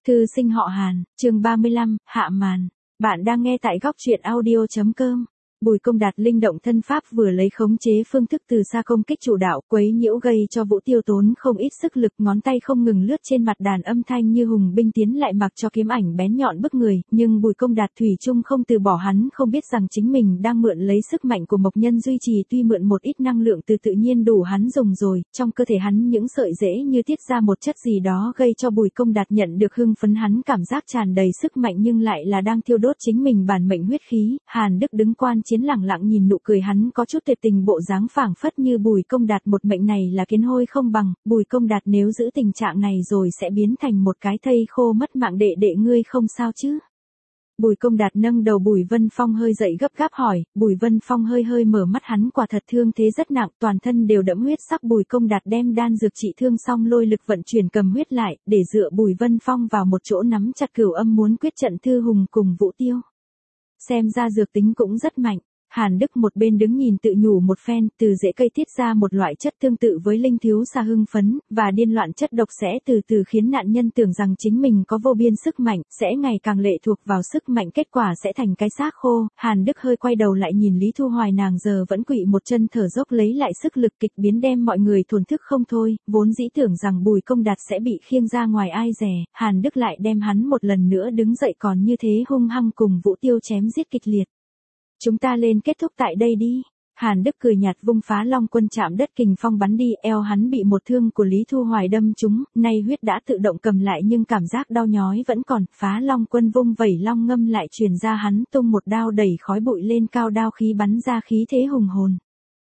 Thư sinh họ Hàn, chương 35, hạ màn. Bạn đang nghe tại góc truyện audio.com. Bùi Công Đạt linh động thân pháp vừa lấy khống chế phương thức từ xa công kích chủ đạo, quấy nhiễu gây cho Vũ Tiêu tốn không ít sức lực, ngón tay không ngừng lướt trên mặt đàn âm thanh như hùng binh tiến lại mặc cho kiếm ảnh bén nhọn bức người, nhưng Bùi Công Đạt thủy chung không từ bỏ. Hắn không biết rằng chính mình đang mượn lấy sức mạnh của Mộc Nhân duy trì, tuy mượn một ít năng lượng từ tự nhiên đủ hắn dùng rồi, trong cơ thể hắn những sợi rễ như tiết ra một chất gì đó gây cho Bùi Công Đạt nhận được hưng phấn, hắn cảm giác tràn đầy sức mạnh nhưng lại là đang thiêu đốt chính mình bản mệnh huyết khí. Hàn Đức đứng quan chiến lẳng lặng nhìn, nụ cười hắn có chút tuyệt tình, bộ dáng phảng phất như Bùi Công Đạt một mệnh này là kiến hôi không bằng. Bùi Công Đạt nếu giữ tình trạng này rồi sẽ biến thành một cái thây khô mất mạng. Đệ ngươi không sao chứ? Bùi Công Đạt nâng đầu Bùi Vân Phong hơi dậy gấp gáp hỏi. Bùi Vân Phong hơi mở mắt, hắn quả thật thương thế rất nặng, toàn thân đều đẫm huyết sắc. Bùi Công Đạt đem đan dược trị thương xong lôi lực vận chuyển cầm huyết lại, để dựa Bùi Vân Phong vào một chỗ nắm chặt cửu âm muốn quyết trận Thư Hùng cùng Vũ Tiêu. Xem ra dược tính cũng rất mạnh. Hàn Đức một bên đứng nhìn tự nhủ một phen, từ rễ cây tiết ra một loại chất tương tự với linh thiếu xa hưng phấn, và điên loạn chất độc sẽ từ từ khiến nạn nhân tưởng rằng chính mình có vô biên sức mạnh, sẽ ngày càng lệ thuộc vào sức mạnh, kết quả sẽ thành cái xác khô. Hàn Đức hơi quay đầu lại nhìn Lý Thu Hoài, nàng giờ vẫn quỵ một chân thở dốc lấy lại sức lực, kịch biến đem mọi người thổn thức không thôi, vốn dĩ tưởng rằng Bùi Công Đạt sẽ bị khiêng ra ngoài ai dè, Hàn Đức lại đem hắn một lần nữa đứng dậy, còn như thế hung hăng cùng Vũ Tiêu chém giết kịch liệt. Chúng ta lên kết thúc tại đây đi. Hàn Đức cười nhạt vung Phá Long Quân chạm đất kình phong bắn đi, eo hắn bị một thương của Lý Thu Hoài đâm trúng, nay huyết đã tự động cầm lại nhưng cảm giác đau nhói vẫn còn. Phá Long Quân vung vẩy long ngâm lại truyền ra, hắn tung một đao đẩy khói bụi lên cao, đao khí bắn ra khí thế hùng hồn.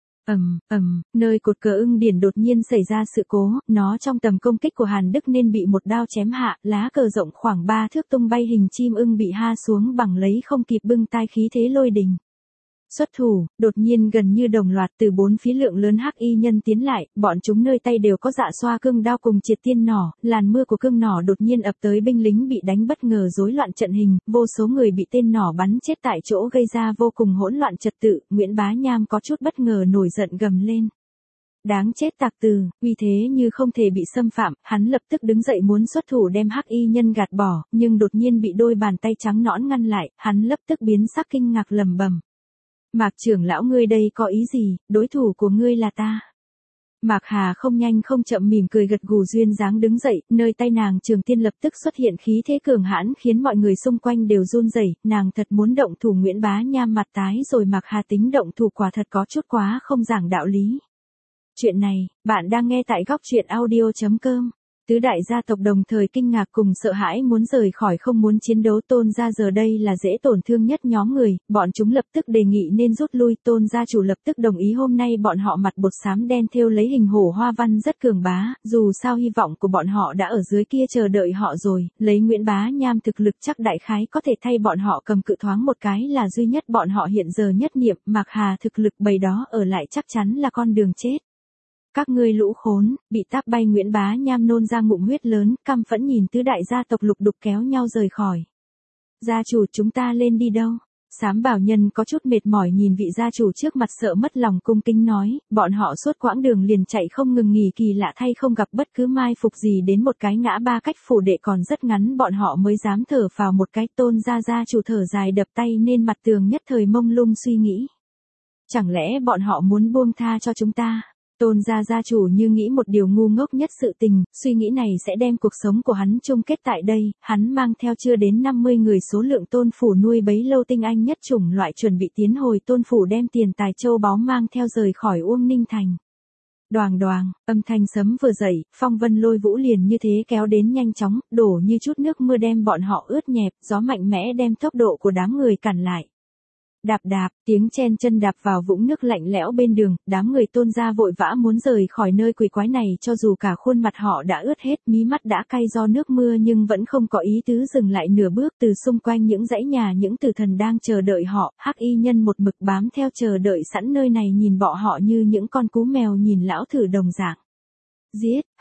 Nơi cột cờ ưng điển đột nhiên xảy ra sự cố, nó trong tầm công kích của Hàn Đức nên bị một đao chém hạ, lá cờ rộng khoảng 3 thước tung bay, hình chim ưng bị ha xuống bằng lấy không kịp bưng tai, khí thế lôi đình. Xuất thủ, đột nhiên gần như đồng loạt từ bốn phía lượng lớn hắc y nhân tiến lại, bọn chúng nơi tay đều có dạ xoa cương đao cùng triệt tiên nỏ, làn mưa của cương nỏ đột nhiên ập tới, binh lính bị đánh bất ngờ rối loạn trận hình, vô số người bị tên nỏ bắn chết tại chỗ, gây ra vô cùng hỗn loạn trật tự. Nguyễn Bá Nham có chút bất ngờ nổi giận gầm lên. Đáng chết tặc tử, uy thế như không thể bị xâm phạm, hắn lập tức đứng dậy muốn xuất thủ đem hắc y nhân gạt bỏ, nhưng đột nhiên bị đôi bàn tay trắng nõn ngăn lại, hắn lập tức biến sắc kinh ngạc lẩm bẩm. Mạc trưởng lão, ngươi đây có ý gì? Đối thủ của ngươi là ta. Mạc Hà không nhanh không chậm mỉm cười gật gù, duyên dáng đứng dậy, nơi tay nàng trường tiên lập tức xuất hiện khí thế cường hãn khiến mọi người xung quanh đều run rẩy. Nàng thật muốn động thủ. Nguyễn Bá Nham mặt tái rồi. Mạc Hà tính động thủ quả thật có chút quá không giảng đạo lý. Chuyện này, bạn đang nghe tại góc truyện audio.com. Tứ đại gia tộc đồng thời kinh ngạc cùng sợ hãi muốn rời khỏi, không muốn chiến đấu. Tôn gia giờ đây là dễ tổn thương nhất nhóm người, bọn chúng lập tức đề nghị nên rút lui. Tôn gia chủ lập tức đồng ý. Hôm nay bọn họ mặt bột xám đen thêu lấy hình hổ hoa văn rất cường bá, dù sao hy vọng của bọn họ đã ở dưới kia chờ đợi họ rồi, lấy Nguyễn Bá Nham thực lực chắc đại khái có thể thay bọn họ cầm cự thoáng một cái là duy nhất bọn họ hiện giờ nhất niệm. Mạc Hà thực lực bầy đó ở lại chắc chắn là con đường chết. Các ngươi lũ khốn, bị táp bay. Nguyễn Bá Nham nôn ra ngụm huyết lớn, căm phẫn nhìn tứ đại gia tộc lục đục kéo nhau rời khỏi. Gia chủ, chúng ta lên đi đâu? Sám Bảo Nhân có chút mệt mỏi nhìn vị gia chủ trước mặt, sợ mất lòng cung kính nói, bọn họ suốt quãng đường liền chạy không ngừng nghỉ, kỳ lạ thay không gặp bất cứ mai phục gì, đến một cái ngã ba cách phủ đệ còn rất ngắn bọn họ mới dám thở phào một cái. Tôn gia chủ thở dài đập tay nên mặt tường, nhất thời mông lung suy nghĩ. Chẳng lẽ bọn họ muốn buông tha cho chúng ta? Tôn gia chủ như nghĩ một điều ngu ngốc nhất sự tình, suy nghĩ này sẽ đem cuộc sống của hắn chung kết tại đây. Hắn mang theo chưa đến 50 người, số lượng Tôn phủ nuôi bấy lâu tinh anh nhất chủng loại, chuẩn bị tiến hồi Tôn phủ đem tiền tài châu báu mang theo rời khỏi Uông Ninh thành. Đoàng đoàng, âm thanh sấm vừa dậy, phong vân lôi vũ liền như thế kéo đến nhanh chóng, đổ như chút nước mưa đem bọn họ ướt nhẹp, gió mạnh mẽ đem tốc độ của đám người cản lại. Đạp đạp, tiếng chen chân đạp vào vũng nước lạnh lẽo bên đường, đám người Tôn gia vội vã muốn rời khỏi nơi quỷ quái này, cho dù cả khuôn mặt họ đã ướt hết, mí mắt đã cay do nước mưa nhưng vẫn không có ý tứ dừng lại nửa bước. Từ xung quanh những dãy nhà những tử thần đang chờ đợi họ, hắc y nhân một mực bám theo chờ đợi sẵn nơi này, nhìn bọn họ như những con cú mèo nhìn lão thử đồng dạng. Giết,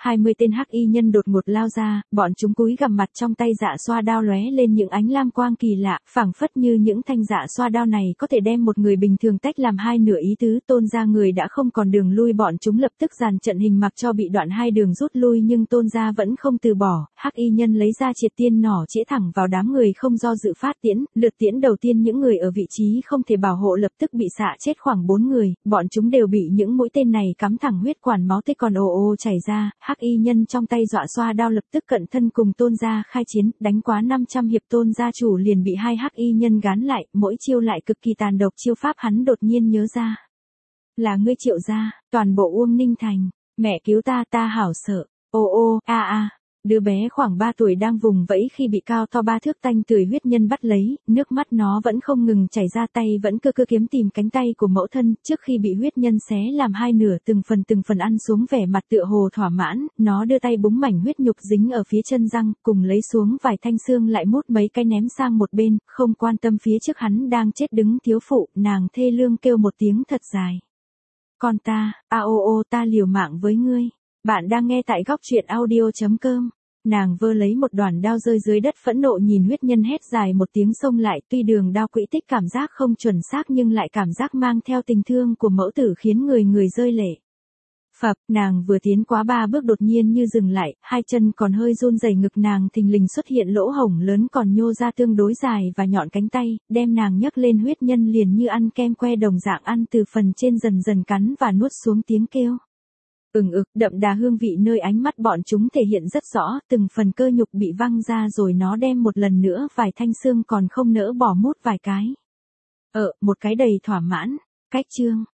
20 tên hắc y nhân đột ngột lao ra, bọn chúng cúi gằm mặt trong tay dạ xoa đao lóe lên những ánh lam quang kỳ lạ, phảng phất như những thanh dạ xoa đao này có thể đem một người bình thường tách làm hai nửa ý tứ. Tôn gia người đã không còn đường lui, bọn chúng lập tức dàn trận hình mặc cho bị đoạn hai đường rút lui, nhưng Tôn gia vẫn không từ bỏ. Hắc y nhân lấy ra triệt tiên nỏ chĩa thẳng vào đám người không do dự phát tiễn, lượt tiễn đầu tiên những người ở vị trí không thể bảo hộ lập tức bị xạ chết khoảng 4 người, bọn chúng đều bị những mũi tên này cắm thẳng huyết quản, máu tươi còn ồ ồ chảy ra. Hắc y nhân trong tay dọa xoa đao lập tức cận thân cùng Tôn gia khai chiến, đánh quá 500 hiệp Tôn gia chủ liền bị hai hắc y nhân gán lại, mỗi chiêu lại cực kỳ tàn độc. Chiêu pháp hắn đột nhiên nhớ ra. Là ngươi Triệu gia, toàn bộ Uông Ninh Thành, mẹ cứu ta, ta hảo sợ. Ô ô, a a. Đứa bé khoảng 3 tuổi đang vùng vẫy khi bị cao to 3 thước tanh tưởi huyết nhân bắt lấy, nước mắt nó vẫn không ngừng chảy ra, tay vẫn cơ cơ kiếm tìm cánh tay của mẫu thân. Trước khi bị huyết nhân xé làm hai nửa, từng phần ăn xuống, vẻ mặt tựa hồ thỏa mãn, nó đưa tay búng mảnh huyết nhục dính ở phía chân răng, cùng lấy xuống vài thanh xương lại mút mấy cái ném sang một bên, không quan tâm phía trước hắn đang chết đứng thiếu phụ. Nàng thê lương kêu một tiếng thật dài. Con ta, a ô ô, ta liều mạng với ngươi. Bạn đang nghe tại góc truyện audio.com. Nàng vơ lấy một đoàn đao rơi dưới đất, phẫn nộ nhìn huyết nhân hét dài một tiếng xông lại, tuy đường đao quỹ tích cảm giác không chuẩn xác nhưng lại cảm giác mang theo tình thương của mẫu tử khiến người rơi lệ. Phập, nàng vừa tiến quá 3 bước đột nhiên như dừng lại, hai chân còn hơi run rẩy, ngực nàng thình lình xuất hiện lỗ hổng lớn còn nhô ra tương đối dài và nhọn cánh tay, đem nàng nhấc lên. Huyết nhân liền như ăn kem que đồng dạng ăn từ phần trên dần dần cắn và nuốt xuống, tiếng kêu đậm đà hương vị nơi ánh mắt bọn chúng thể hiện rất rõ, từng phần cơ nhục bị văng ra rồi nó đem một lần nữa vài thanh xương còn không nỡ bỏ mút vài cái. Một cái đầy thỏa mãn. Cách chương